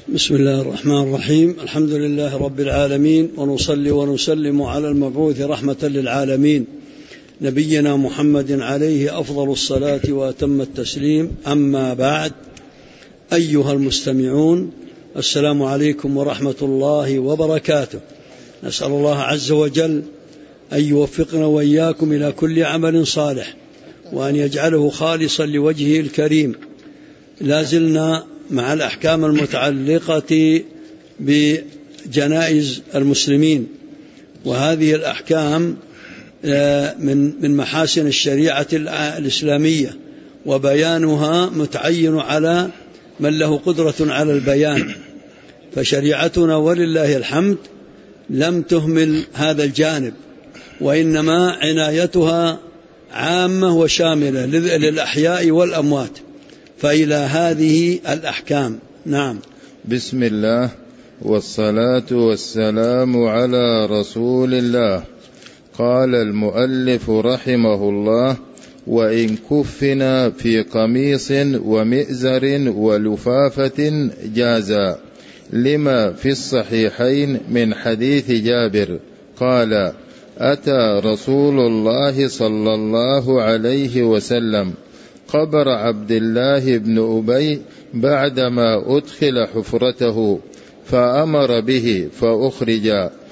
بسم الله الرحمن الرحيم. الحمد لله رب العالمين، ونصلي ونسلم على المبعوث رحمة للعالمين نبينا محمد عليه أفضل الصلاة وأتم التسليم. أما بعد، أيها المستمعون، السلام عليكم ورحمة الله وبركاته. نسأل الله عز وجل أن يوفقنا وإياكم إلى كل عمل صالح، وأن يجعله خالصا لوجهه الكريم. لازلنا مع الأحكام المتعلقة بجنائز المسلمين، وهذه الأحكام من محاسن الشريعة الإسلامية، وبيانها متعين على من له قدرة على البيان. فشريعتنا ولله الحمد لم تهمل هذا الجانب، وإنما عنايتها عامة وشاملة للأحياء والأموات. فإلى هذه الأحكام. نعم. بسم الله والصلاة والسلام على رسول الله. قال المؤلف رحمه الله: وإن كفنا في قميص ومئزر ولفافة جازا، لما في الصحيحين من حديث جابر قال: أتى رسول الله صلى الله عليه وسلم قبر عبد الله بن أبي بعدما أدخل حفرته، فأمر به فأخرج،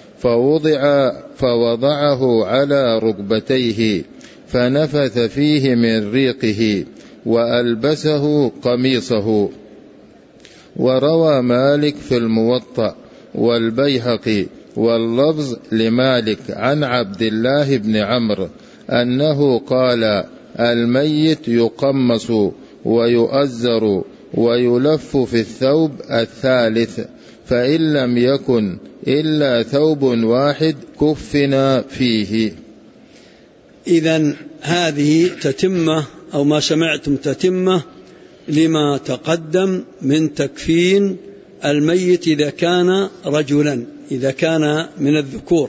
فوضعه على ركبتيه، فنفث فيه من ريقه، وألبسه قميصه. وروى مالك في الموطأ والبيهقي واللفظ لمالك عن عبد الله بن عمرو أنه قال: الميت يقمص ويؤزر ويلف في الثوب الثالث، فإن لم يكن إلا ثوب واحد كفنا فيه. إذن هذه تتمة، أو ما سمعتم تتمة لما تقدم من تكفين الميت إذا كان رجلا، إذا كان من الذكور.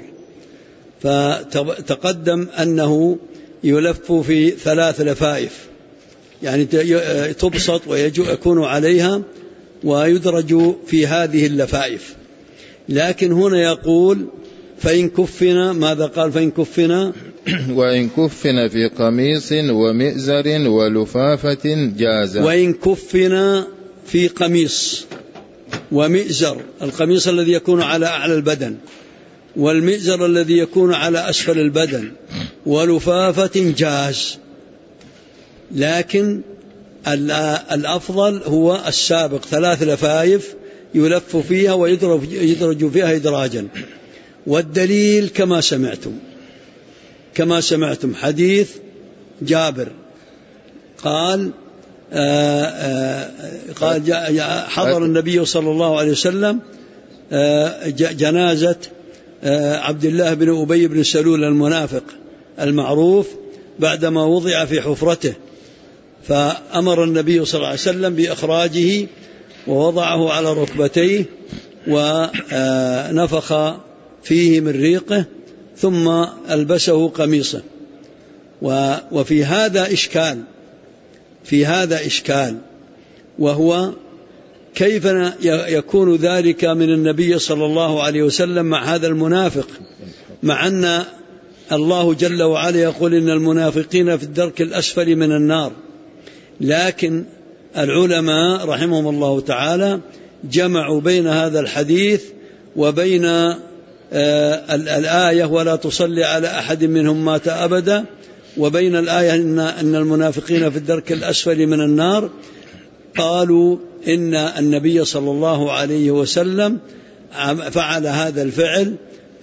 فتقدم أنه يلف في 3 لفائف، يعني تبسط ويكون عليها ويدرج في هذه اللفائف. لكن هنا يقول: فإن كفنا، ماذا قال؟ فإن كفنا وإن كفنا في قميص ومئزر ولفافة جازا. وإن كفنا في قميص ومئزر، القميص الذي يكون على أعلى البدن، والمئزر الذي يكون على أسفل البدن، ولفافة جاز. لكن الأفضل هو السابق، 3 لفائف يلف فيها ويدرج فيها إدراجا. والدليل كما سمعتم حديث جابر قال: حضر النبي صلى الله عليه وسلم جنازة عبد الله بن أبي بن سلول المنافق المعروف بعدما وضع في حفرته، فأمر النبي صلى الله عليه وسلم بإخراجه، ووضعه على ركبتيه، ونفخ فيه من ريقه، ثم ألبسه قميصه. وفي هذا إشكال، وهو كيف يكون ذلك من النبي صلى الله عليه وسلم مع هذا المنافق، مع أن الله جل وعلا يقول: إن المنافقين في الدرك الأسفل من النار. لكن العلماء رحمهم الله تعالى جمعوا بين هذا الحديث وبين الآية: ولا تصلي على أحد منهم مات أبدا، وبين الآية أن المنافقين في الدرك الأسفل من النار. قالوا إن النبي صلى الله عليه وسلم فعل هذا الفعل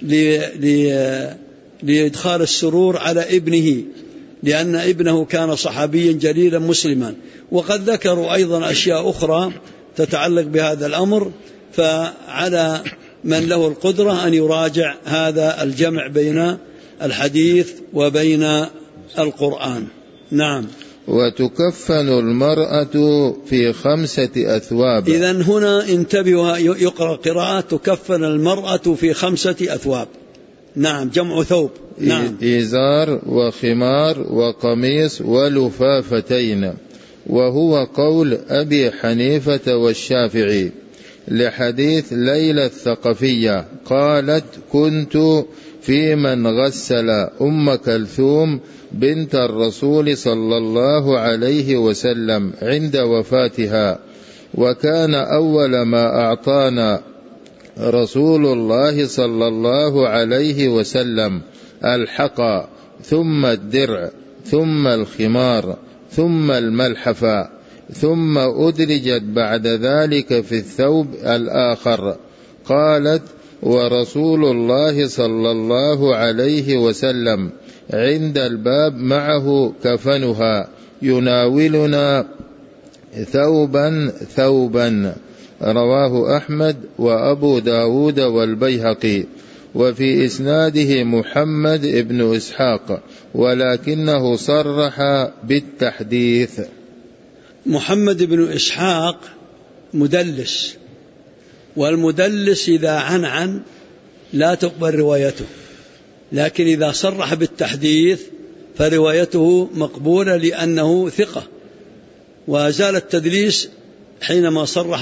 لإدخال السرور على ابنه، لأن ابنه كان صحابيا جليلا مسلما. وقد ذكروا أيضا أشياء أخرى تتعلق بهذا الأمر. فعلى من له القدرة أن يراجع هذا الجمع بين الحديث وبين القرآن. نعم. وتكفن المرأة في 5 أثواب. إذن هنا انتبهوا، يقرأ قراءة: تكفن المرأة في 5 أثواب. نعم، جمع ثوب. نعم. إزار وخمار وقميص ولفافتين، وهو قول أبي حنيفة والشافعي، لحديث ليلى الثقفية قالت: كنت في من غسل أم كلثوم بنت الرسول صلى الله عليه وسلم عند وفاتها، وكان أول ما أعطانا رسول الله صلى الله عليه وسلم الحقى، ثم الدرع، ثم الخمار، ثم الملحفة، ثم أدرجت بعد ذلك في الثوب الآخر. قالت: ورسول الله صلى الله عليه وسلم عند الباب معه كفنها يناولنا ثوبا ثوبا. رواه أحمد وأبو داود والبيهقي، وفي إسناده محمد بن إسحاق، ولكنه صرح بالتحديث. محمد بن إسحاق مدلس، والمدلس إذا عن لا تقبل روايته، لكن إذا صرح بالتحديث فروايته مقبولة لأنه ثقة، وزال التدليس حينما صرح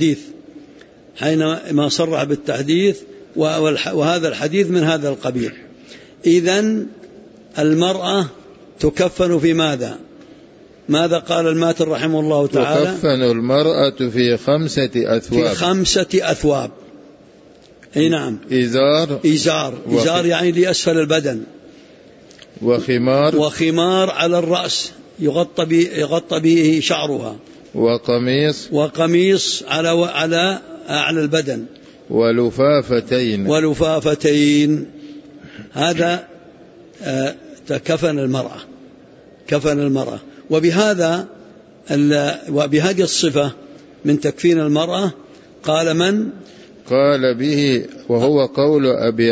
بالتحديث، وهذا الحديث من هذا القبيل. إذن المرأة تكفن في ماذا قال الماتر رحمه الله تعالى؟ تكفن المرأة في 5 أثواب. في 5 أثواب. أي نعم. إزار يعني لأسفل البدن، وخمار على الرأس يغطى به شعرها، وقميص على أعلى البدن، ولفافتين. هذا كفن المرأة. وبهذه الصفة من تكفين المرأة قال به، وهو قول أبي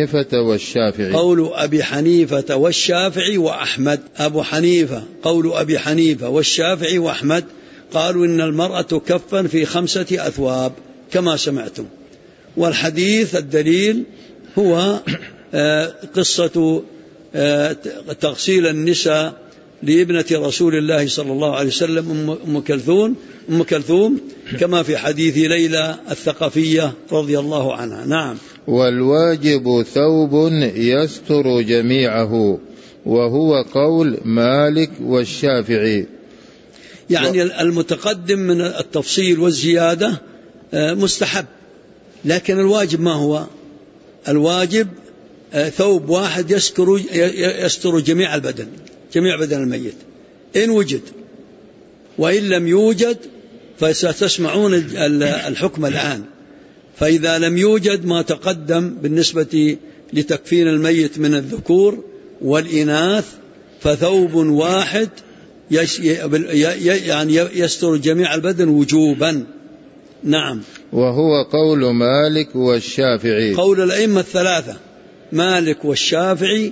حنيفة والشافعي وأحمد. قول أبي حنيفة والشافعي وأحمد قالوا إن المرأة تكفن في 5 أثواب كما سمعتم. والحديث الدليل هو قصة تغسيل النساء لابنة رسول الله صلى الله عليه وسلم أم كلثوم كما في حديث ليلى الثقفية رضي الله عنها. نعم. والواجب ثوب يستر جميعه، وهو قول مالك والشافعي. يعني المتقدم من التفصيل والزيادة مستحب، لكن الواجب ما هو؟ الواجب ثوب واحد يستر جميع بدن الميت إن وجد، وإن لم يوجد فستسمعون الحكم الآن. فإذا لم يوجد ما تقدم بالنسبة لتكفين الميت من الذكور والإناث، فثوب واحد يعني يستر جميع البدن وجوبا. نعم. وهو قول مالك والشافعي، قول الأئمة الثلاثة مالك والشافعي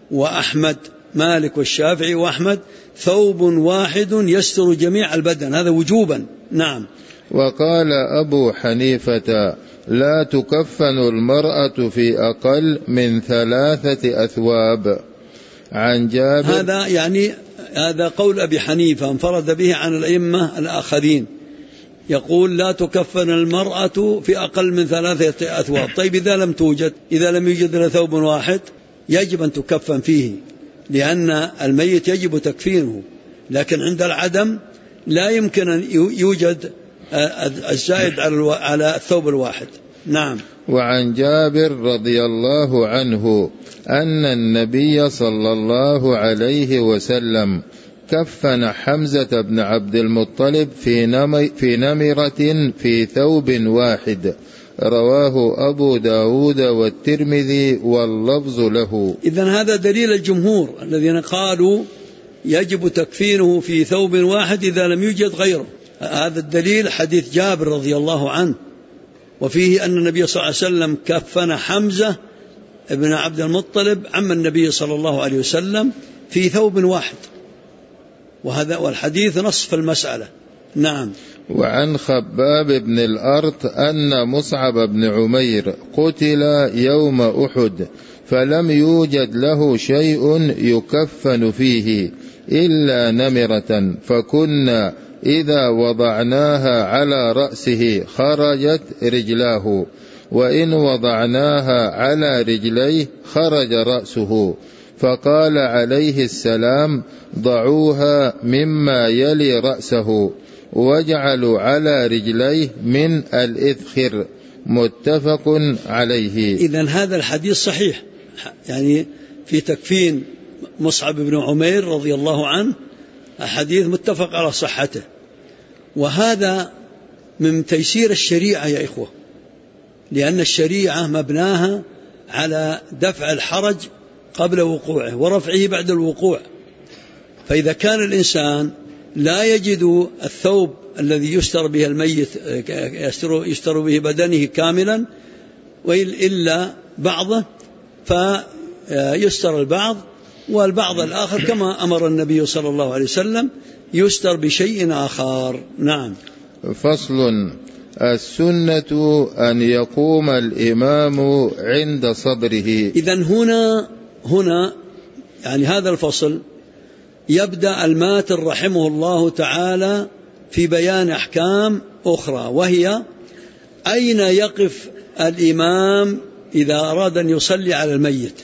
وأحمد، ثوب واحد يستر جميع البدن، هذا وجوبا. نعم. وقال أبو حنيفة: لا تكفن المرأة في أقل من 3 أثواب. عن جابر. هذا قول أبي حنيفة انفرد به عن الأئمة الآخرين، يقول لا تكفن المرأة في أقل من 3 أثواب. طيب إذا لم يوجد إلا ثوب واحد يجب أن تكفن فيه، لأن الميت يجب تكفينه، لكن عند العدم لا يمكن أن يوجد الزائد على الثوب الواحد. نعم. وعن جابر رضي الله عنه أن النبي صلى الله عليه وسلم كفن حمزة بن عبد المطلب في نمرة في ثوب واحد. رواه أبو داود والترمذي واللفظ له. إذن هذا دليل الجمهور الذين قالوا يجب تكفينه في ثوب واحد إذا لم يوجد غيره. هذا الدليل حديث جابر رضي الله عنه، وفيه أن النبي صلى الله عليه وسلم كفن حمزة ابن عبد المطلب عم النبي صلى الله عليه وسلم في ثوب واحد، والحديث نص في المسألة. نعم. وعن خباب بن الأرط أن مصعب بن عمير قتل يوم أحد، فلم يوجد له شيء يكفن فيه إلا نمرة، فكنا إذا وضعناها على رأسه خرجت رجلاه، وإن وضعناها على رجليه خرج رأسه. فقال عليه السلام: ضعوها مما يلي رأسه واجعلوا على رجليه من الإذخر. متفق عليه. إذن هذا الحديث صحيح، يعني في تكفين مصعب بن عمير رضي الله عنه، الحديث متفق على صحته. وهذا من تيسير الشريعة يا إخوة، لأن الشريعة مبناها على دفع الحرج قبل وقوعه ورفعه بعد الوقوع. فإذا كان الإنسان لا يجد الثوب الذي يستر به الميت، يستر به بدنه كاملا إلا بعضه، فيستر البعض، والبعض الآخر كما أمر النبي صلى الله عليه وسلم يستر بشيء آخر. نعم. فصل: السنة أن يقوم الإمام عند صدره. إذن هنا يعني هذا الفصل يبدأ الماتر رحمه الله تعالى في بيان أحكام أخرى، وهي أين يقف الإمام إذا أراد أن يصلي على الميت.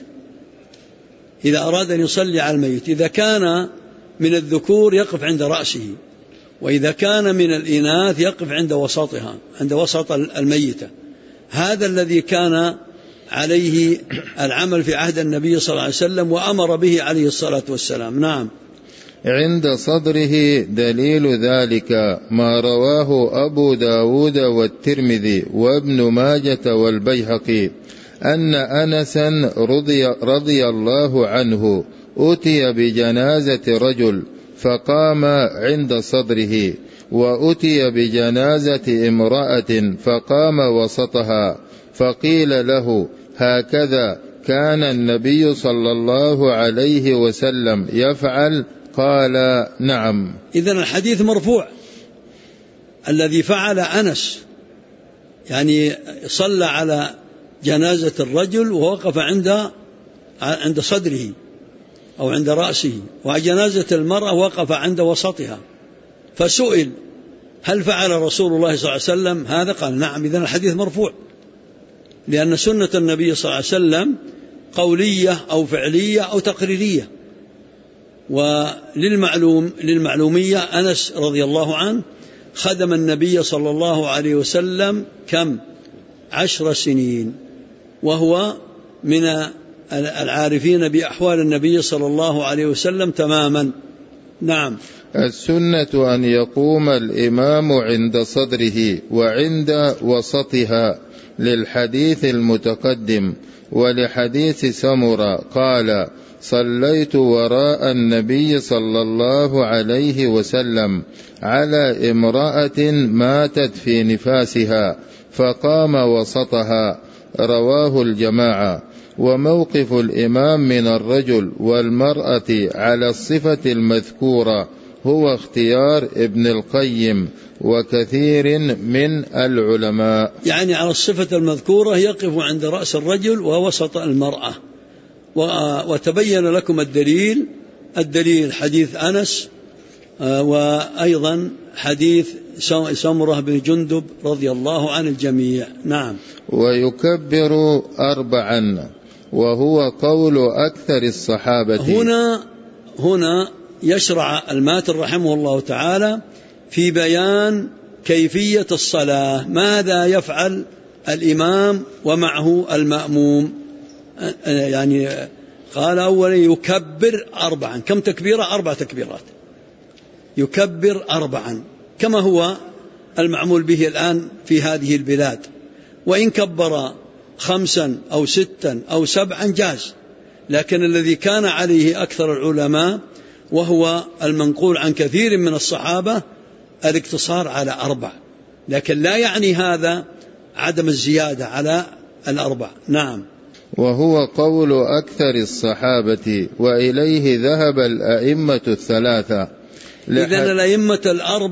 إذا كان من الذكور يقف عند رأسه، وإذا كان من الإناث يقف عند وسطها، عند وسط الميتة. هذا الذي كان عليه العمل في عهد النبي صلى الله عليه وسلم وأمر به عليه الصلاة والسلام. نعم. عند صدره دليل ذلك ما رواه أبو داود والترمذي وابن ماجة والبيهقي أن أنسا رضي الله عنه أتي بجنازة رجل فقام عند صدره، وأتي بجنازة امرأة فقام وسطها، فقيل له: هكذا كان النبي صلى الله عليه وسلم يفعل؟ قال: نعم. إذن الحديث مرفوع. الذي فعل أنس، يعني صلى على جنازة الرجل ووقف عند صدره أو عند رأسه، وجنازة المرأة وقف عند وسطها. فسئل: هل فعل رسول الله صلى الله عليه وسلم هذا؟ قال: نعم. إذن الحديث مرفوع، لأن سنة النبي صلى الله عليه وسلم قولية أو فعلية أو تقريرية. وللمعلومية أنس رضي الله عنه خدم النبي صلى الله عليه وسلم كم؟ 10 سنين، وهو من العارفين بأحوال النبي صلى الله عليه وسلم تماما. نعم. السنة أن يقوم الإمام عند صدره وعند وسطها، للحديث المتقدم. ولحديث سمرة قال: صليت وراء النبي صلى الله عليه وسلم على امرأة ماتت في نفاسها فقام وسطها. رواه الجماعة. وموقف الإمام من الرجل والمرأة على الصفة المذكورة هو اختيار ابن القيم وكثير من العلماء. يعني على الصفة المذكورة يقف عند رأس الرجل ووسط المرأة. وتبين لكم الدليل حديث أنس، وأيضا حديث سمرة بن جندب رضي الله عن الجميع. نعم. ويكبر 4، وهو قول أكثر الصحابة. هنا يشرع الماتر رحمه الله تعالى في بيان كيفية الصلاة، ماذا يفعل الإمام ومعه المأموم. يعني قال أولا يكبر 4. كم تكبيرة؟ 4 تكبيرات. يكبر 4 كما هو المعمول به الآن في هذه البلاد. وإن كبر 5 أو 6 أو 7 جاز، لكن الذي كان عليه أكثر العلماء وهو المنقول عن كثير من الصحابة الاقتصار على 4، لكن لا يعني هذا عدم الزيادة على 4. نعم. وهو قول أكثر الصحابة، وإليه ذهب الأئمة الثلاثة. إذن الأئمة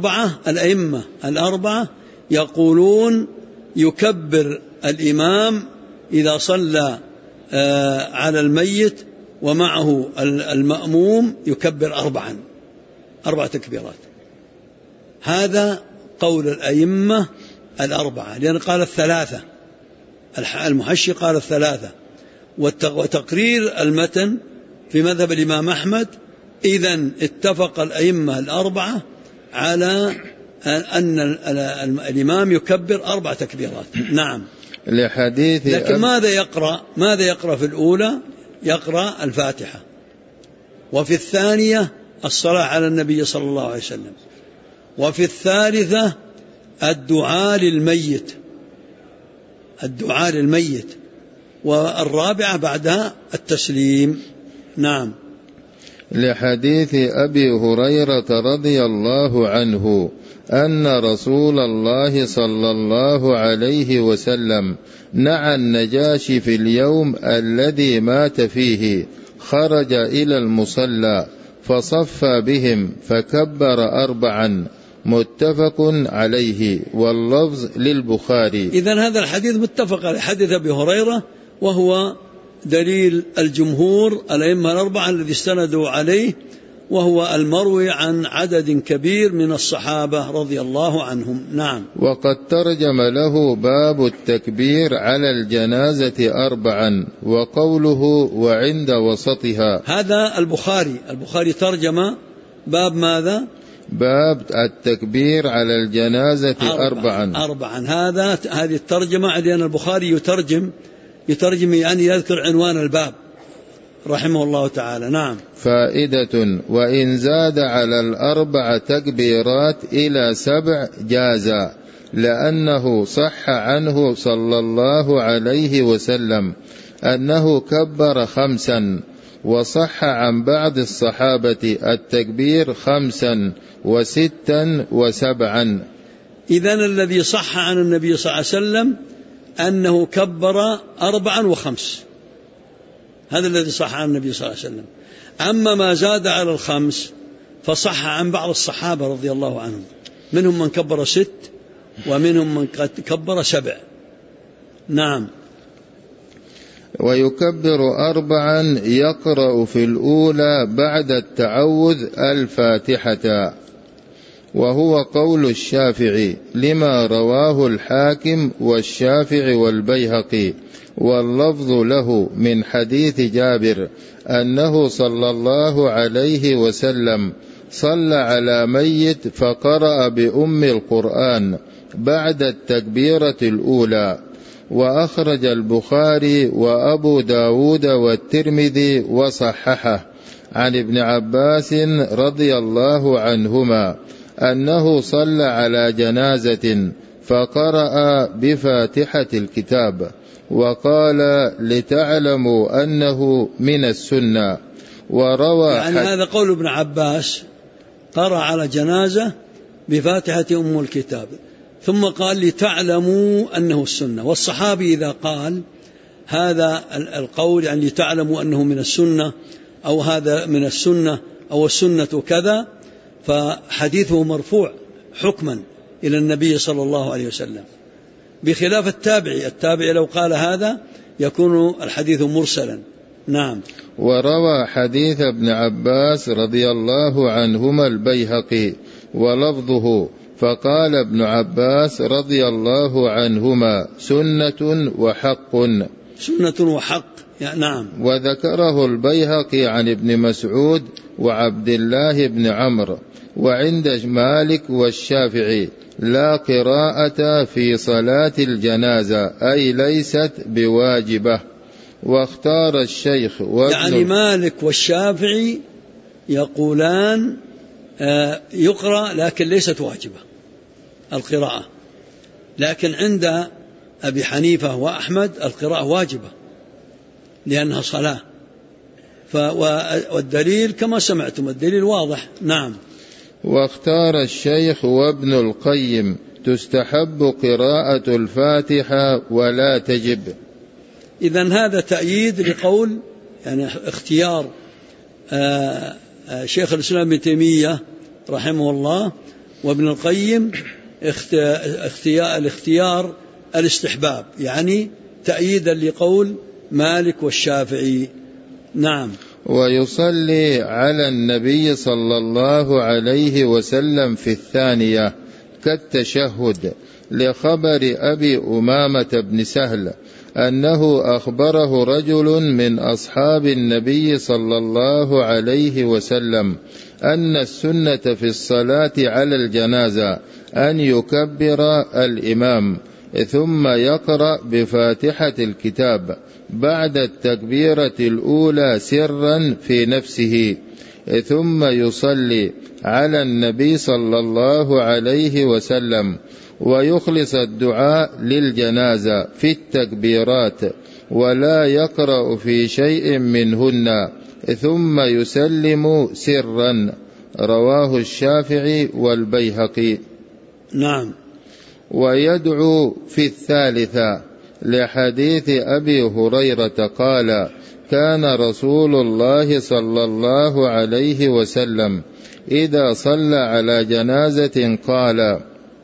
الأربعة يقولون يكبر الإمام إذا صلى على الميت ومعه المأموم يكبر 4 تكبيرات. هذا قول الأئمة الأربعة، لأن قال الثلاثة، المحشي قال الثلاثة، وتقرير المتن في مذهب الإمام أحمد. إذن اتفق الأئمة الأربعة على أن الإمام يكبر 4 تكبيرات. نعم. لحديث لكن ماذا يقرأ في الأولى؟ يقرأ الفاتحة، وفي الثانية الصلاة على النبي صلى الله عليه وسلم، وفي الثالثة الدعاء للميت، والرابعة بعدها التسليم. نعم. لحديث أبي هريرة رضي الله عنه أن رسول الله صلى الله عليه وسلم نعى النجاشي في اليوم الذي مات فيه، خرج إلى المصلى فصفى بهم فكبر 4، متفق عليه، واللفظ للبخاري. إذن هذا الحديث متفق على حديث أبي هريرة، وهو دليل الجمهور الأئمة الأربعة الذي استندوا عليه، وهو المروي عن عدد كبير من الصحابة رضي الله عنهم. نعم. وقد ترجم له باب التكبير على الجنازة 4، وقوله وعند وسطها. هذا البخاري ترجم باب ماذا؟ باب التكبير على الجنازة 4. هذه الترجمة، لأن البخاري يترجم يعني يذكر عنوان الباب رحمه الله تعالى. نعم. فائدة: وإن زاد على 4 تكبيرات إلى 7 جاز، لأنه صح عنه صلى الله عليه وسلم أنه كبر 5، وصح عن بعض الصحابة التكبير 5 و6 و7. إذن الذي صح عن النبي صلى الله عليه وسلم أنه كبر 4 و5، هذا الذي صح عن النبي صلى الله عليه وسلم. أما ما زاد على 5 فصح عن بعض الصحابة رضي الله عنهم، منهم من كبر 6 ومنهم من كبر 7. نعم. ويكبر 4 يقرأ في الأولى بعد التعوذ الفاتحة، وهو قول الشافعي لما رواه الحاكم والشافعي والبيهقي، واللفظ له من حديث جابر أنه صلى الله عليه وسلم صلى على ميت فقرأ بأم القرآن بعد التكبيرة الأولى. وأخرج البخاري وأبو داود والترمذي وصححه عن ابن عباس رضي الله عنهما أنه صلى على جنازة فقرأ بفاتحة الكتاب، وقال لتعلموا أنه من السنة. وروى يعني هذا قول ابن عباس، قرأ على جنازة بفاتحة أم الكتاب، ثم قال لتعلموا أنه السنة. والصحابي إذا قال هذا القول يعني لتعلموا أنه من السنة، أو هذا من السنة، أو السنة كذا، فحديثه مرفوع حكما إلى النبي صلى الله عليه وسلم، بخلاف التابعي لو قال هذا يكون الحديث مرسلا. نعم. وروى حديث ابن عباس رضي الله عنهما البيهقي ولفظه، فقال ابن عباس رضي الله عنهما سنة وحق. سنة وحق. نعم. وذكره البيهقي عن ابن مسعود وعبد الله بن عمرو. وعند مالك والشافعي لا قراءة في صلاة الجنازة، أي ليست بواجبة. واختار الشيخ يعني مالك والشافعي يقولان يقرأ لكن ليست واجبة القراءة، لكن عند أبي حنيفة وأحمد القراءة واجبة لأنها صلاة. والدليل كما سمعتم الدليل واضح. نعم. واختار الشيخ وابن القيم تستحب قراءة الفاتحة ولا تجب. إذن هذا تأييد لقول يعني اختيار شيخ الإسلام ابن تيمية رحمه الله وابن القيم، الاختيار الاستحباب، يعني تأييدا لقول مالك والشافعي. نعم. ويصلي على النبي صلى الله عليه وسلم في الثانية كالتشهد، لخبر أبي أمامة بن سهل أنه أخبره رجل من أصحاب النبي صلى الله عليه وسلم أن السنة في الصلاة على الجنازة أن يكبر الإمام ثم يقرأ بفاتحة الكتاب بعد التكبيرة الأولى سرا في نفسه، ثم يصلي على النبي صلى الله عليه وسلم ويخلص الدعاء للجنازة في التكبيرات ولا يقرأ في شيء منهن، ثم يسلم سرا. رواه الشافعي والبيهقي. نعم. ويدعو في الثالثة لحديث أبي هريرة قال: كان رسول الله صلى الله عليه وسلم إذا صلى على جنازة قال: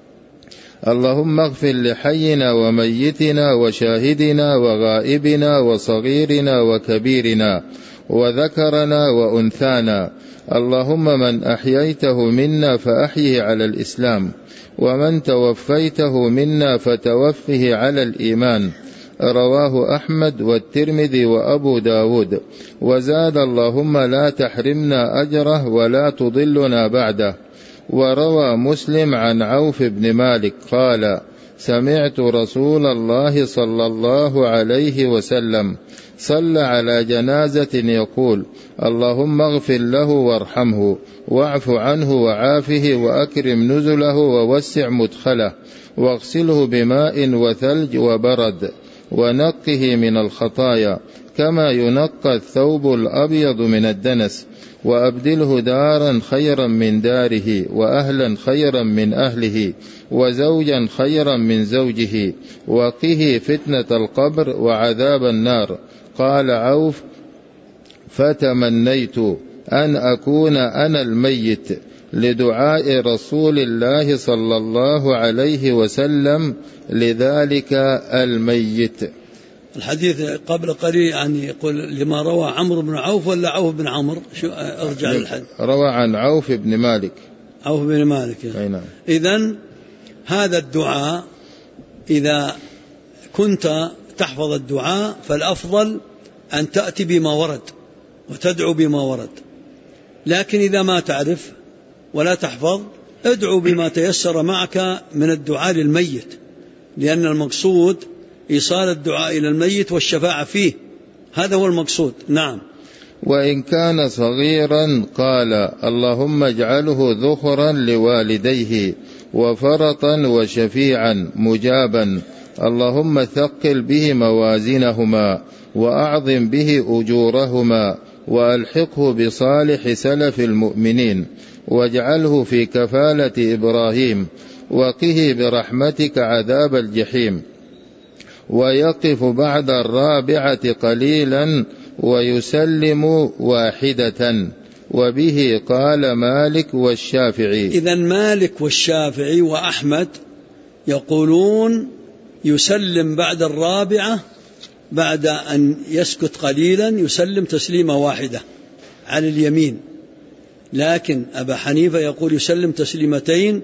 اللهم اغفر لحينا وميتنا وشاهدنا وغائبنا وصغيرنا وكبيرنا وذكرنا وأنثانا، اللهم من أحييته منا فأحيه على الإسلام، ومن توفيته منا فتوفه على الإيمان. رواه أحمد والترمذي وأبو داود. وزاد: اللهم لا تحرمنا أجره ولا تضلنا بعده. وروى مسلم عن عوف بن مالك قال: سمعت رسول الله صلى الله عليه وسلم صلى على جنازة يقول: اللهم اغفر له وارحمه واعف عنه وعافه وأكرم نزله ووسع مدخله واغسله بماء وثلج وبرد ونقه من الخطايا كما ينقى الثوب الأبيض من الدنس، وأبدله دارا خيرا من داره وأهلا خيرا من أهله وزوجا خيرا من زوجه، وقه فتنة القبر وعذاب النار. قال عوف: فتمنيت أن أكون أنا الميت لدعاء رسول الله صلى الله عليه وسلم لذلك الميت. الحديث قبل قليل يعني يقول لما روى عمرو بن عوف ولا عوف بن عمرو؟ شو أرجع للحديث؟ روى عن عوف بن مالك. عوف بن مالك. إذن هذا الدعاء إذا كنت تحفظ الدعاء فالأفضل أن تأتي بما ورد وتدعو بما ورد، لكن إذا ما تعرف ولا تحفظ ادعو بما تيسر معك من الدعاء للميت، لأن المقصود إيصال الدعاء إلى الميت والشفاعة فيه، هذا هو المقصود. نعم. وإن كان صغيرا قال: اللهم اجعله ذخرا لوالديه وفرطا وشفيعا مجابا، اللهم ثقل به موازينهما وأعظم به أجورهما وألحقه بصالح سلف المؤمنين واجعله في كفالة إبراهيم وقه برحمتك عذاب الجحيم. ويقف بعد الرابعة قليلا ويسلم واحدة. وبه قال مالك والشافعي. إذن مالك والشافعي وأحمد يقولون يسلم بعد الرابعة، بعد أن يسكت قليلا يسلم تسليمة واحدة على اليمين، لكن أبا حنيفة يقول يسلم تسليمتين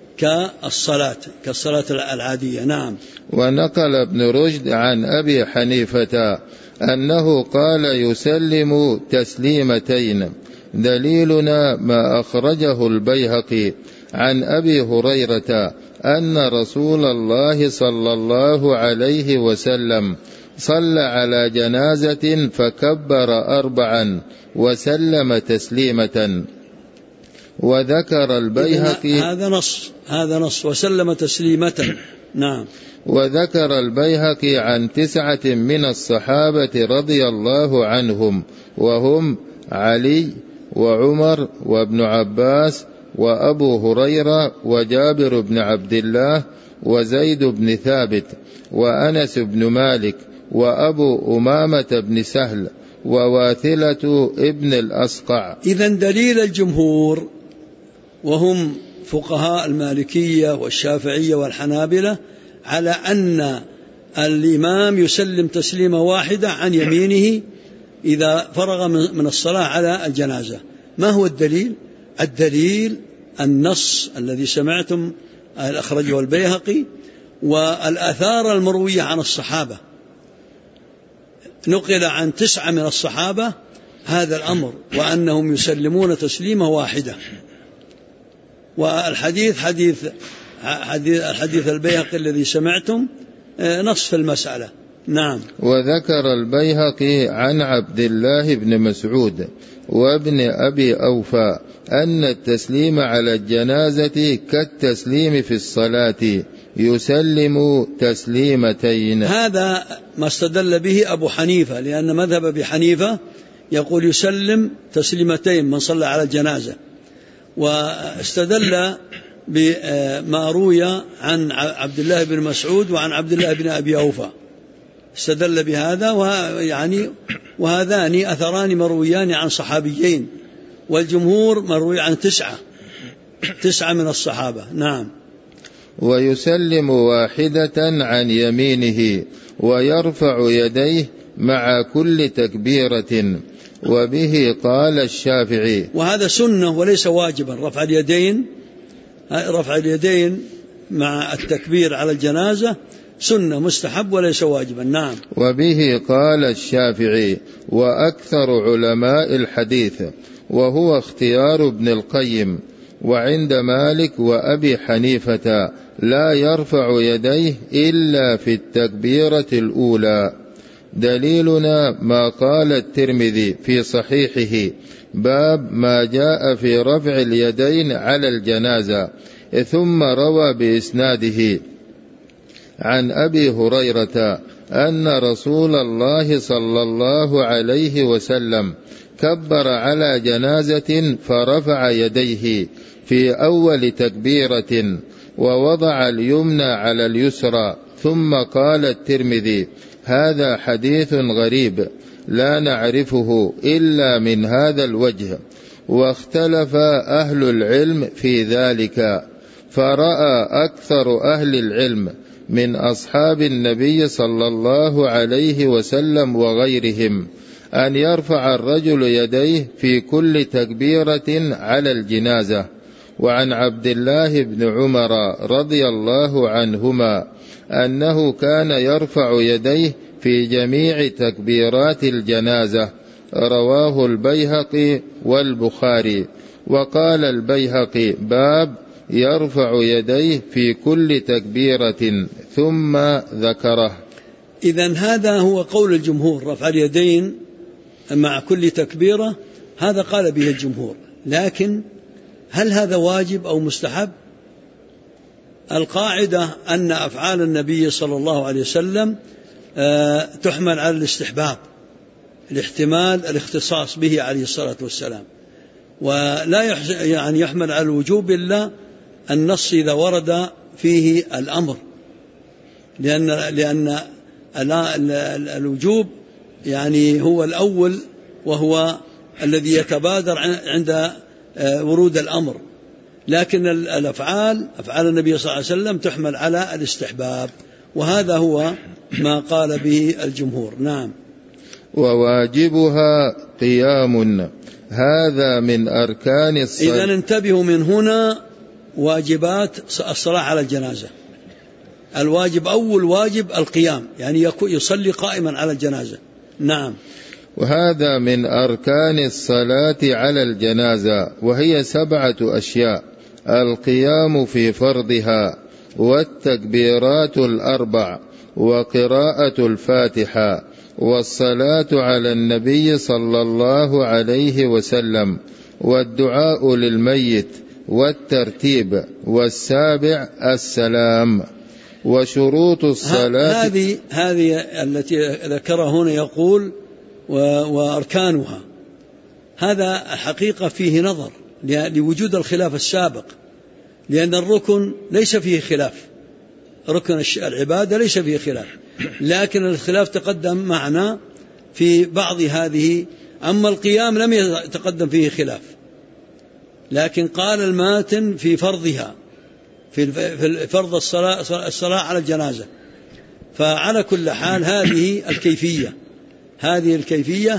كالصلاة العادية. نعم. ونقل ابن رشد عن أبي حنيفة أنه قال يسلم تسليمتين. دليلنا ما أخرجه البيهقي عن أبي هريرة أن رسول الله صلى الله عليه وسلم صلى على جنازة فكبر 4 وسلم تسليمة. وذكر البيهقي هذا نص وسلم تسليمة. نعم. وذكر البيهقي عن 9 من الصحابة رضي الله عنهم، وهم علي وعمر وابن عباس وأبو هريرة وجابر بن عبد الله وزيد بن ثابت وأنس بن مالك وأبو أمامة بن سهل وواثلة ابن الأسقع. إذن دليل الجمهور وهم فقهاء المالكية والشافعية والحنابلة على أن الإمام يسلم تسليمة واحدة عن يمينه إذا فرغ من الصلاة على الجنازة. ما هو الدليل؟ الدليل النص الذي سمعتم أخرجه البيهقي والآثار المروية عن الصحابة، نقل عن 9 من الصحابة هذا الأمر، وأنهم يسلمون تسليمة واحدة. والحديث الحديث البيهقي الذي سمعتم نص في المسألة. نعم. وذكر البيهقي عن عبد الله بن مسعود وابن أبي أوفى أن التسليم على الجنازة كالتسليم في الصلاة، يسلم تسليمتين. هذا ما استدل به أبو حنيفة، لأن مذهب أبي حنيفة يقول يسلم تسليمتين من صلى على الجنازة، واستدل بما روي عن عبد الله بن مسعود وعن عبد الله بن أبي أوفى، استدل بهذا، وهذان أثران مرويان عن صحابيين، والجمهور مروي عن 9 من الصحابة. نعم. ويسلم واحدة عن يمينه ويرفع يديه مع كل تكبيرة، وبه قال الشافعي. وهذا سنة وليس واجبا، رفع اليدين مع التكبير على الجنازة سنة مستحب وليس واجبا. نعم. وبه قال الشافعي وأكثر علماء الحديث، وهو اختيار ابن القيم. وعند مالك وأبي حنيفة لا يرفع يديه إلا في التكبيرة الأولى. دليلنا ما قال الترمذي في صحيحه باب ما جاء في رفع اليدين على الجنازة، ثم روى بإسناده عن أبي هريرة أن رسول الله صلى الله عليه وسلم كبر على جنازة فرفع يديه في أول تكبيرة ووضع اليمنى على اليسرى، ثم قال الترمذي هذا حديث غريب لا نعرفه إلا من هذا الوجه. واختلف أهل العلم في ذلك، فرأى أكثر أهل العلم من أصحاب النبي صلى الله عليه وسلم وغيرهم أن يرفع الرجل يديه في كل تكبيرة على الجنازة. وعن عبد الله بن عمر رضي الله عنهما أنه كان يرفع يديه في جميع تكبيرات الجنازة، رواه البيهقي والبخاري. وقال البيهقي باب يرفع يديه في كل تكبيرة، ثم ذكره. إذن هذا هو قول الجمهور، رفع اليدين مع كل تكبيرة، هذا قال به الجمهور. لكن هل هذا واجب أو مستحب؟ القاعدة أن أفعال النبي صلى الله عليه وسلم تحمل على الاستحباب لاحتمال الاختصاص به عليه الصلاة والسلام، ولا يحمل على الوجوب إلا النص إذا ورد فيه الأمر، لأن الوجوب هو الأول، وهو الذي يتبادر عند ورود الأمر. لكن أفعال النبي صلى الله عليه وسلم تحمل على الاستحباب، وهذا هو ما قال به الجمهور. نعم. وواجبها قيام، هذا من أركان الصلاة. إذن انتبهوا من هنا واجبات الصلاة على الجنازة. الواجب أول واجب القيام، يعني يصلي قائما على الجنازة. نعم. وهذا من أركان الصلاة على الجنازة، وهي 7 أشياء: القيام في فرضها، والتكبيرات 4، وقراءة الفاتحة، والصلاة على النبي صلى الله عليه وسلم، والدعاء للميت، والترتيب، والسابع السلام. وشروط الصلاة هذه التي ذكرها هنا يقول وأركانها، هذا حقيقة فيه نظر لوجود الخلاف السابق، لأن الركن ليس فيه خلاف، ركن العبادة ليس فيه خلاف، لكن الخلاف تقدم معنا في بعض هذه. أما القيام لم يتقدم فيه خلاف، لكن قال الماتن في فرضها، في فرض الصلاة على الجنازة. فعلى كل حال هذه الكيفية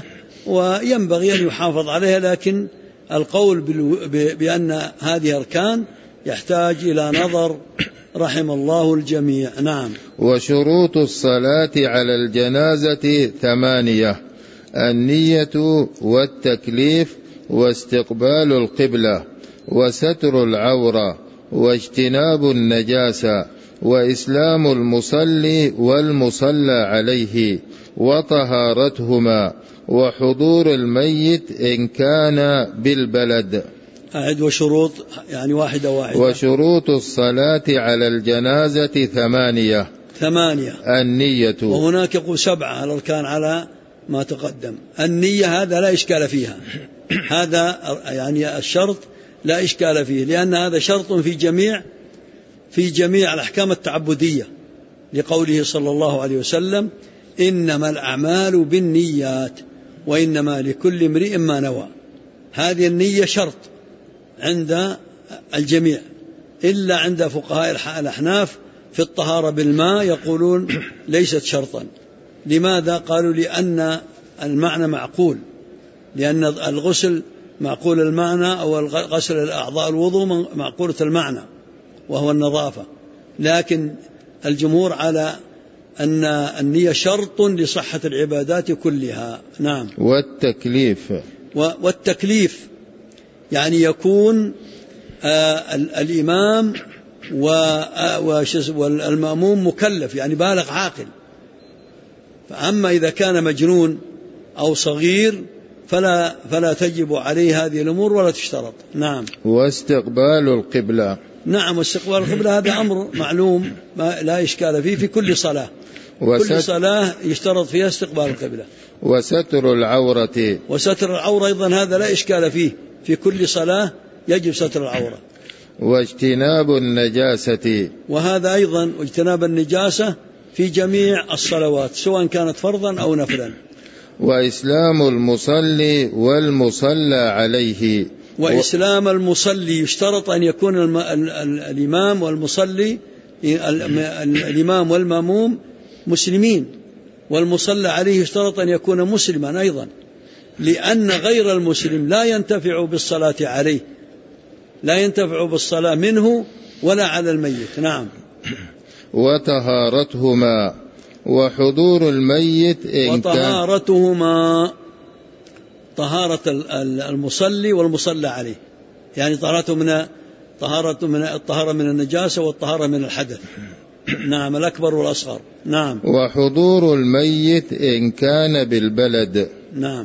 وينبغي أن يحافظ عليها، لكن القول بأن هذه أركان يحتاج إلى نظر رحم الله الجميع. نعم. وشروط الصلاة على الجنازة 8: النية والتكليف واستقبال القبلة وستر العورة واجتناب النجاسة وإسلام المصلي والمصلى عليه وطهارتهما وحضور الميت إن كان بالبلد. أعد. وشروط يعني واحدة. وشروط الصلاة على الجنازة 8: النية. وهناك يقول 7 الأركان على ما تقدم. النية هذا لا إشكال فيها، هذا يعني الشرط لا إشكال فيه، لأن هذا شرط في جميع الأحكام التعبدية، لقوله صلى الله عليه وسلم: إنما الأعمال بالنيات وإنما لكل امرئ ما نوى. هذه النية شرط عند الجميع، إلا عند فقهاء الأحناف في الطهارة بالماء يقولون ليست شرطا. لماذا؟ قالوا لأن المعنى معقول، لأن الغسل معقول المعنى، أو غسل الأعضاء الوضوء معقولة المعنى وهو النظافة. لكن الجمهور على أن النية شرط لصحة العبادات كلها. نعم. والتكليف يعني يكون الإمام والمأموم مكلف، يعني بالغ عاقل. فأما إذا كان مجنون أو صغير فلا تجب عليه هذه الأمور ولا تشترط. نعم. واستقبال القبلة. نعم. واستقبال القبلة هذا أمر معلوم لا إشكال فيه في كل صلاة. كل صلاة يشترط فيها استقبال القبلة. وستر العورة. وستر العورة أيضا هذا لا إشكال فيه، في كل صلاة يجب ستر العورة. واجتناب النجاسة. وهذا أيضا واجتناب النجاسة في جميع الصلوات سواء كانت فرضا أو نفلا. وإسلام المصلي والمصلى عليه. وإسلام المصلي يشترط أن يكون الإمام والمصلي، الإمام والمأموم مسلمين، والمصلى عليه يشترط أن يكون مسلما أيضا، لأن غير المسلم لا ينتفع بالصلاة عليه، لا ينتفع بالصلاة منه ولا على الميت. نعم. وطهارتهما وحضور الميت وطهارتهما، طهارة المصلي والمصلى عليه، يعني الطهارة من النجاسة والطهارة من الحدث. نعم. الأكبر والأصغر. نعم. وحضور الميت إن كان بالبلد. نعم.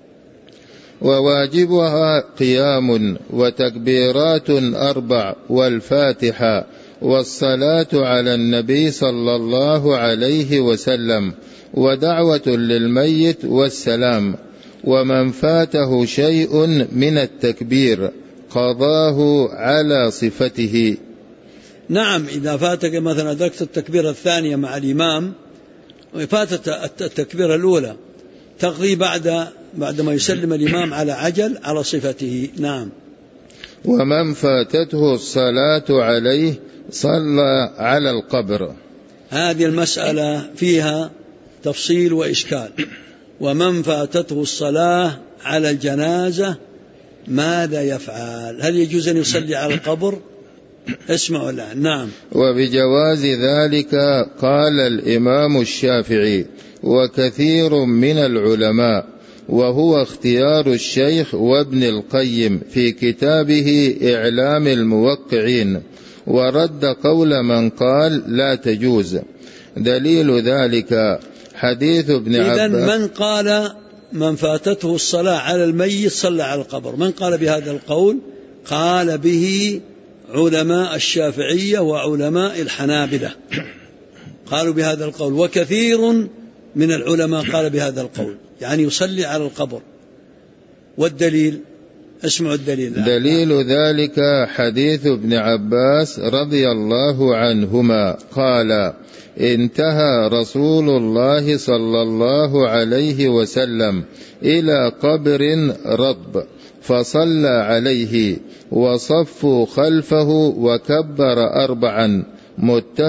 وواجبها قيام وتكبيرات 4 والفاتحة والصلاة على النبي صلى الله عليه وسلم ودعوة للميت والسلام. ومن فاته شيء من التكبير قضاه على صفته. نعم. إذا فاتك مثلا أدركت التكبيرة الثانية مع الإمام وفاتت التكبيرة الأولى، تقضي بعدما يسلم الإمام على عجل على صفته. نعم. ومن فاتته الصلاة عليه صلى على القبر. هذه المسألة فيها تفصيل وإشكال. ومن فاتته الصلاة على الجنازة ماذا يفعل؟ هل يجوز أن يصلي على القبر؟ اسمعوا الآن. نعم. وبجواز ذلك قال الإمام الشافعي وكثير من العلماء، وهو اختيار الشيخ وابن القيم في كتابه إعلام الموقعين، ورد قول من قال لا تجوز. دليل ذلك حديث ابن عباس. إذن من قال من فاتته الصلاة على الميت صلى على القبر، من قال بهذا القول؟ قال به علماء الشافعية وعلماء الحنابلة، قالوا بهذا القول. وكثير من العلماء قال بهذا القول، يعني يصلي على القبر. والدليل، اسمعوا الدليل. دليل ذلك حديث ابن عباس رضي الله عنهما قال: انتهى رسول الله صلى الله عليه وسلم إلى قبر رطب فصلى عليه وصفوا خلفه وكبر 4،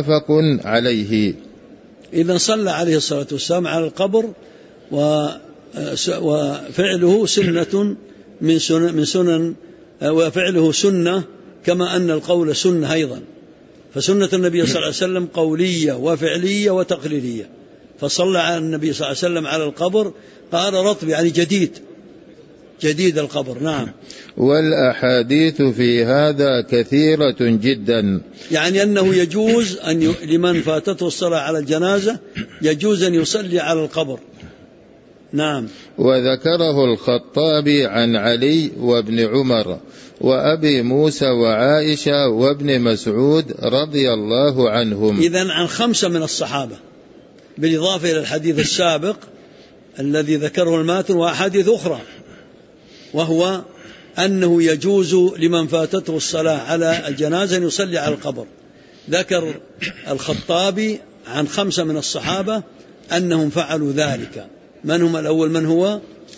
متفق عليه. إذا صلى عليه الصلاة والسلام على القبر وفعله سنة من سنن، وفعله سنة كما أن القول سنة أيضا. فسنة النبي صلى الله عليه وسلم قولية وفعلية وتقريرية. فصلى على النبي صلى الله عليه وسلم على القبر قال رطب، يعني جديد القبر. نعم. والأحاديث في هذا كثيرة جدا، يعني أنه يجوز لمن فاتته الصلاة على الجنازة يجوز أن يصلي على القبر. نعم. وذكره الخطابي عن علي وابن عمر وأبي موسى وعائشة وابن مسعود رضي الله عنهم. إذن عن 5 من الصحابة، بالإضافة إلى الحديث السابق الذي ذكره الماتن وأحاديث أخرى، وهو أنه يجوز لمن فاتته الصلاة على الجنازة أن يصلي على القبر. ذكر الخطابي عن 5 من الصحابة أنهم فعلوا ذلك. من هم الأول؟ من هو؟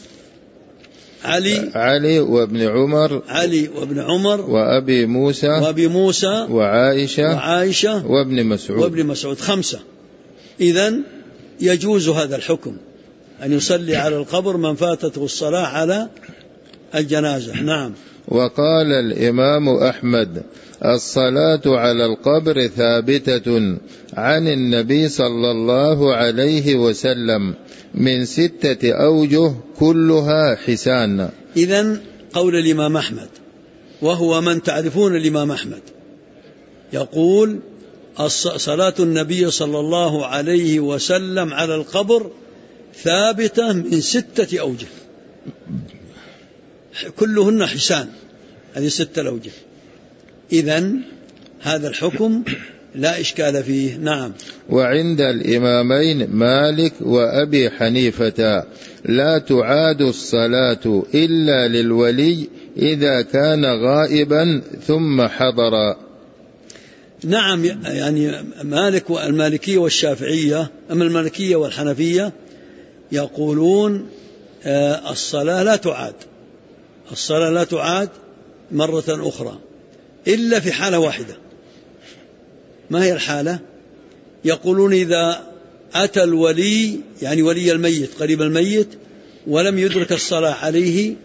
علي وابن عمر وأبي موسى وعائشة وابن مسعود 5. إذن يجوز هذا الحكم أن يصلي على القبر من فاتته الصلاة على الجنازة. نعم. وقال الإمام أحمد: الصلاة على القبر ثابتة عن النبي صلى الله عليه وسلم من 6 أوجه كلها حسان. إذن قول الإمام أحمد، وهو من تعرفون الإمام أحمد، يقول صلاة النبي صلى الله عليه وسلم على القبر ثابتة من 6 أوجه كلهن حسان، هذه 6 الأوجه. إذن هذا الحكم لا إشكال فيه. نعم. وعند الإمامين مالك وأبي حنيفة لا تعاد الصلاة إلا للولي إذا كان غائبا ثم حضر. نعم. يعني مالك والمالكية والشافعية، أما المالكية والحنفية يقولون الصلاة لا تعاد مرة أخرى إلا في حالة واحدة. ما هي الحالة؟ يقولون إذا أتى الولي، يعني ولي الميت قريب الميت، ولم يدرك الصلاة عليه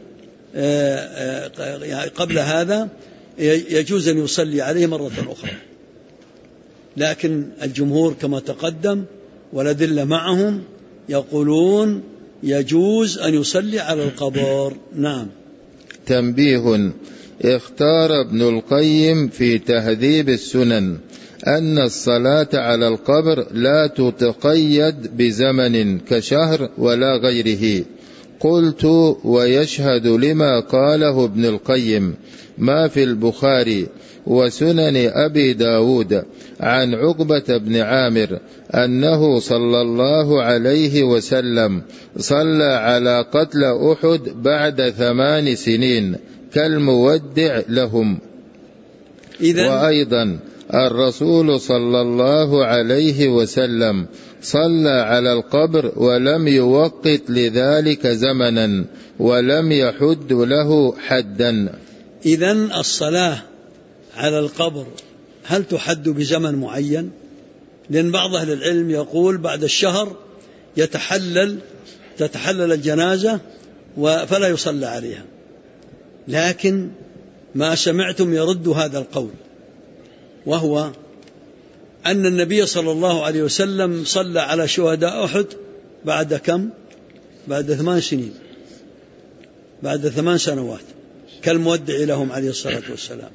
قبل هذا، يجوز أن يصلي عليه مرة أخرى. لكن الجمهور كما تقدم والأدلة معهم يقولون يجوز أن يصلي على القبر. نعم. تنبيه: اختار ابن القيم في تهذيب السنن أن الصلاة على القبر لا تتقيد بزمن كشهر ولا غيره. قلت: ويشهد لما قاله ابن القيم ما في البخاري وسنن أبي داود عن عقبة بن عامر أنه صلى الله عليه وسلم صلى على قتل أحد بعد 8 سنين كالمودع لهم. وأيضا الرسول صلى الله عليه وسلم صلى على القبر ولم يوقت لذلك زمنا ولم يحد له حدا. إذن الصلاة على القبر هل تحد بزمن معين؟ لأن بعض أهل العلم يقول بعد الشهر تتحلل الجنازة فلا يصلى عليها، لكن ما سمعتم يرد هذا القول، وهو أن النبي صلى الله عليه وسلم صلى على شهداء أحد بعد كم؟ بعد 8 سنين، بعد 8 سنوات كالمودع لهم عليه الصلاة والسلام.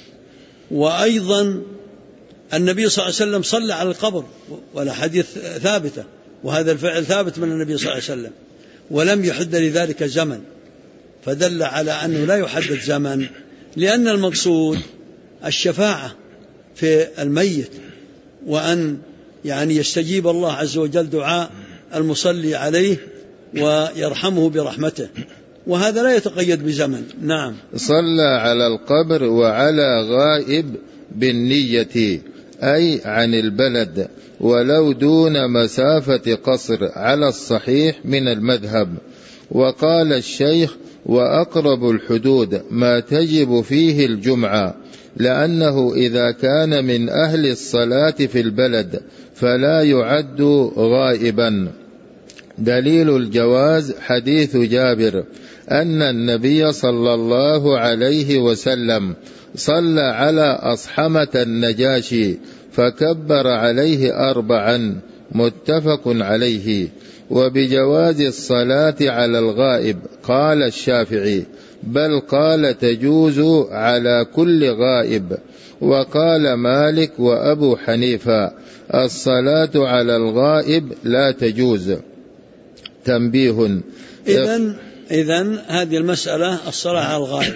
وأيضا النبي صلى الله عليه وسلم صلى على القبر، ولا حديث ثابتة، وهذا الفعل ثابت من النبي صلى الله عليه وسلم، ولم يحد لذلك زمن، فدل على أنه لا يحدد زمن، لأن المقصود الشفاعة في الميت، وأن يعني يستجيب الله عز وجل دعاء المصلي عليه ويرحمه برحمته، وهذا لا يتقيد بزمن. نعم. صلى على القبر وعلى غائب بالنية أي عن البلد، ولو دون مسافة قصر على الصحيح من المذهب. وقال الشيخ: وأقرب الحدود ما تجب فيه الجمعة، لأنه إذا كان من أهل الصلاة في البلد فلا يعد غائبا. دليل الجواز حديث جابر أن النبي صلى الله عليه وسلم صلى على أصحمة النجاشي فكبر عليه 4 متفق عليه. وبجواز الصلاة على الغائب قال الشافعي بل قال تجوز على كل غائب. وقال مالك وأبو حنيفة الصلاة على الغائب لا تجوز. تنبيه. إذن هذه المسألة الصلاة على الغائب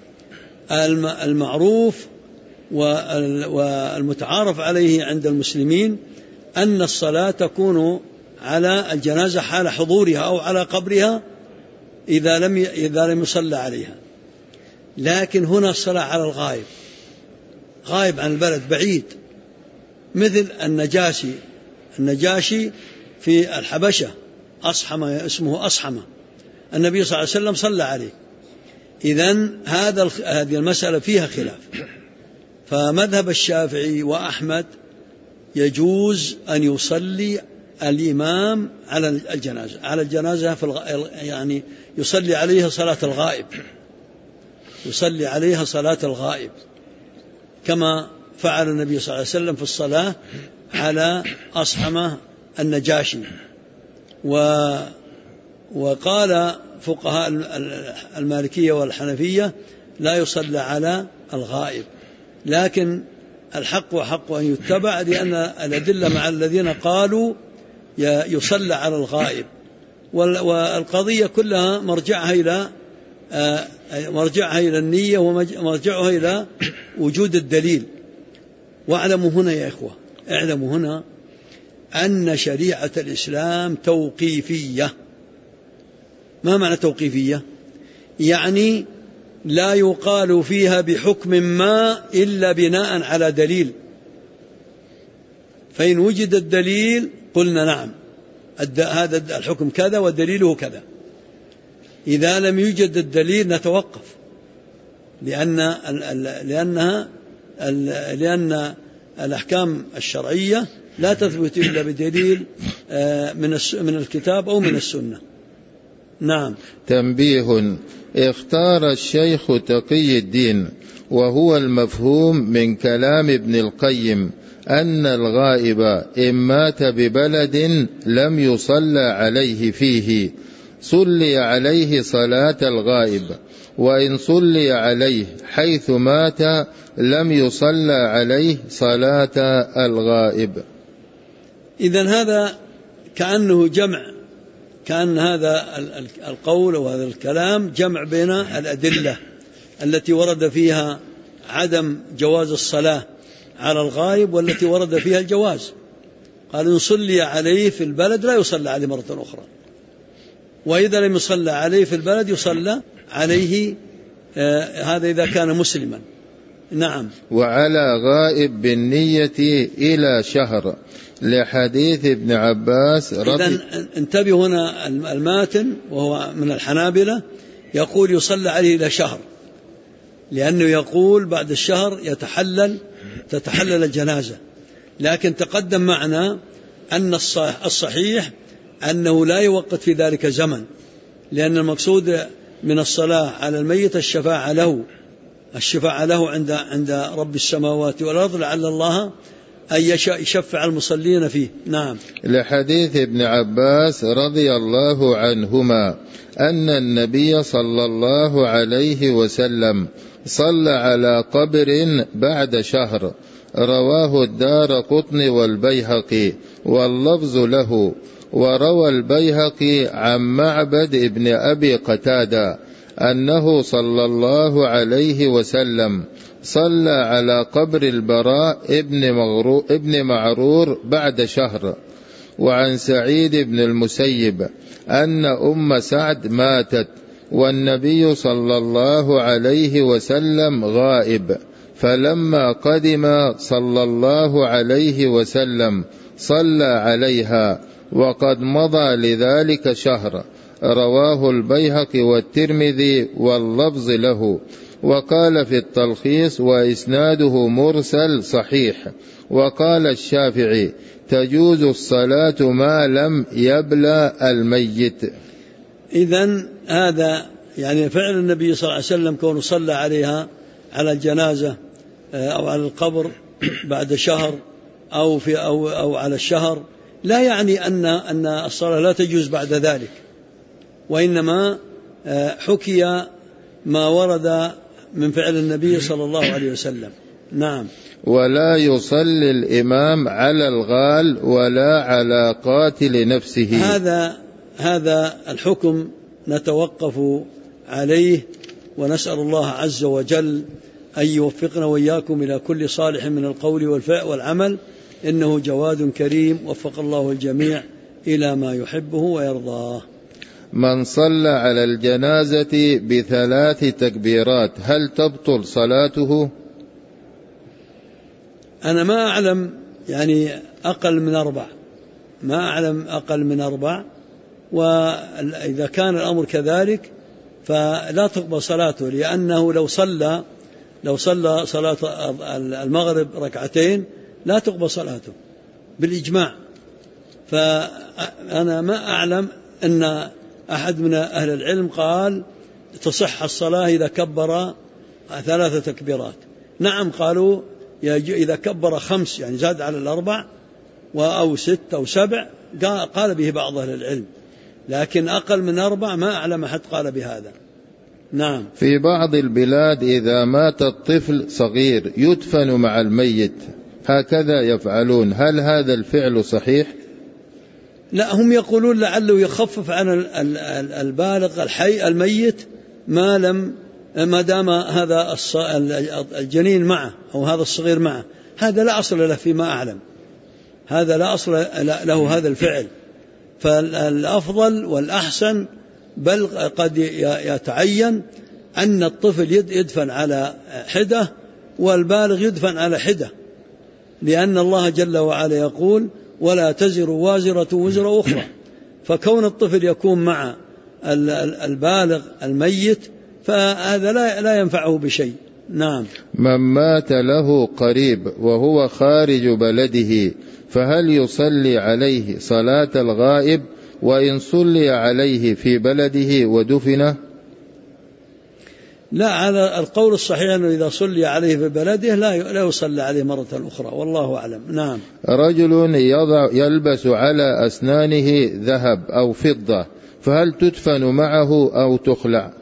المعروف والمتعارف عليه عند المسلمين أن الصلاة تكون على الجنازة حال حضورها أو على قبرها إذا لم يصلى عليها. لكن هنا الصلاة على الغائب، غائب عن البلد بعيد، مثل النجاشي في الحبشة أصحمة، اسمه أصحمة، النبي صلى الله عليه وسلم صلى عليه. إذن هذه المسألة فيها خلاف. فمذهب الشافعي وأحمد يجوز أن يصلي الإمام على الجنازة يعني يصلي عليها صلاة الغائب، يصلي عليها صلاة الغائب كما فعل النبي صلى الله عليه وسلم في الصلاة على أصحمة النجاشي. وقال فقهاء المالكية والحنفية لا يصلى على الغائب، لكن الحق وحق أن يتبع، لأن الأدلة مع الذين قالوا يصلى على الغائب. والقضية كلها مرجعها إلى النية ومرجعها إلى وجود الدليل. واعلموا هنا يا إخوة، اعلموا هنا أن شريعة الإسلام توقيفية. ما معنى توقيفية؟ يعني لا يقال فيها بحكم ما إلا بناء على دليل، فإن وجد الدليل قلنا نعم هذا الحكم كذا ودليله كذا. إذا لم يوجد الدليل نتوقف، لأن الأحكام الشرعية لا تثبت إلا بدليل من الكتاب أو من السنة. نعم. تنبيه. اختار الشيخ تقي الدين وهو المفهوم من كلام ابن القيم أن الغائب إن مات ببلد لم يصلى عليه فيه صلي عليه صلاة الغائب، وإن صلي عليه حيث مات لم يصلى عليه صلاة الغائب. إذن هذا كأنه كأن هذا القول وهذا الكلام جمع بين الأدلة التي ورد فيها عدم جواز الصلاة على الغائب والتي ورد فيها الجواز. قال إن صلي عليه في البلد لا يصلى عليه مرة أخرى، وإذا لم يصلى عليه في البلد يصلى عليه، هذا إذا كان مسلما. نعم. وعلى غائب بالنية إلى شهر لحديث ابن عباس إذن انتبه هنا الماتن وهو من الحنابلة يقول يصلى عليه إلى شهر، لأنه يقول بعد الشهر تتحلل الجنازة. لكن تقدم معنا أن الصحيح أنه لا يوقت في ذلك زمن، لأن المقصود من الصلاة على الميت الشفاعة له عند رب السماوات والأرض، لعل الله أن يشفع المصلين فيه. نعم. لحديث ابن عباس رضي الله عنهما أن النبي صلى الله عليه وسلم صلى على قبر بعد شهر، رواه الدارقطني والبيهقي واللفظ له. وروى البيهقي عن معبد ابن أبي قتادة أنه صلى الله عليه وسلم صلى على قبر البراء ابن معرور بعد شهر. وعن سعيد بن المسيب أن أم سعد ماتت والنبي صلى الله عليه وسلم غائب، فلما قدم صلى الله عليه وسلم صلى عليها وقد مضى لذلك شهر، رواه البيهقي والترمذي واللفظ له. وقال في التلخيص وإسناده مرسل صحيح. وقال الشافعي تجوز الصلاة ما لم يبلى الميت. إذن هذا يعني فعل النبي صلى الله عليه وسلم كونه صلى عليها على الجنازة أو على القبر بعد شهر أو على الشهر لا يعني أن الصلاة لا تجوز بعد ذلك، وإنما حكي ما ورد من فعل النبي صلى الله عليه وسلم. نعم. ولا يصلي الإمام على الغال ولا على قاتل نفسه. هذا الحكم نتوقف عليه، ونسأل الله عز وجل أن يوفقنا وإياكم إلى كل صالح من القول والفعل والعمل، إنه جواد كريم، وفق الله الجميع إلى ما يحبه ويرضاه. من صلى على الجنازة ب3 تكبيرات هل تبطل صلاته؟ أنا ما أعلم يعني أقل من 4، ما أعلم أقل من 4، وإذا كان الأمر كذلك فلا تقبل صلاته، لأنه لو صلى صلاة المغرب 2 لا تقبل صلاته بالإجماع. فأنا ما أعلم أن أحد من أهل العلم قال تصح الصلاة إذا كبر 3 تكبيرات. نعم قالوا إذا كبر 5 يعني زاد على 4 أو 6 أو 7 قال به بعض أهل العلم، لكن أقل من 4 ما أعلم أحد قال بهذا. نعم. في بعض البلاد إذا مات الطفل صغير يدفن مع الميت، هكذا يفعلون، هل هذا الفعل صحيح؟ لا، هم يقولون لعله يخفف عن البالغ الحي الميت ما دام هذا الجنين معه أو هذا الصغير معه. هذا لا أصل له فيما أعلم، هذا لا أصل له هذا الفعل. فالأفضل والأحسن بل قد يتعين أن الطفل يدفن على حدة والبالغ يدفن على حدة، لأن الله جل وعلا يقول ولا تزر وازرة وزر أخرى. فكون الطفل يكون مع البالغ الميت فهذا لا ينفعه بشيء. نعم. من مات له قريب وهو خارج بلده فهل يصلي عليه صلاة الغائب وإن صلي عليه في بلده ودفنه؟ لا، على القول الصحيح أنه إذا صلي عليه في بلده لا يصلي عليه مرة أخرى، والله أعلم. نعم. رجل يلبس على أسنانه ذهب أو فضة فهل تدفن معه أو تخلع؟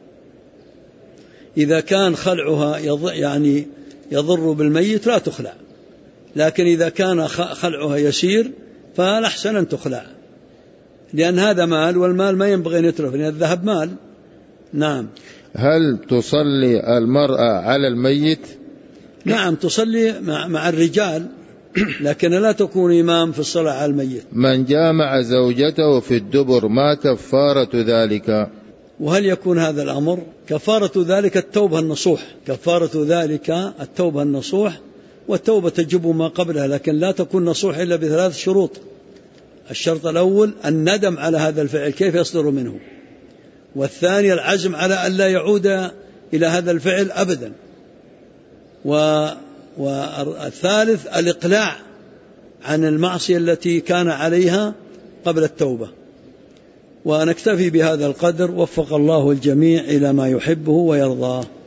إذا كان خلعها يعني يضر بالميت لا تخلع، لكن إذا كان خلعها يسير فالأحسن أن تخلع، لأن هذا مال، والمال ما ينبغي أن يتلف، لأن الذهب مال. نعم. هل تصلي المرأة على الميت؟ نعم تصلي مع الرجال، لكن لا تكون إمام في الصلاة على الميت. من جامع زوجته في الدبر ما كفارة ذلك؟ وهل يكون هذا الأمر؟ كفارة ذلك التوبة النصوح، كفارة ذلك التوبة النصوح، والتوبة تجب ما قبلها، لكن لا تكون نصوح إلا ب3 شروط. الشرط الأول الندم على هذا الفعل كيف يصدر منه، والثاني العزم على أن لا يعود إلى هذا الفعل أبدا، والثالث الإقلاع عن المعصية التي كان عليها قبل التوبة. ونكتفي بهذا القدر، وفق الله الجميع إلى ما يحبه ويرضاه.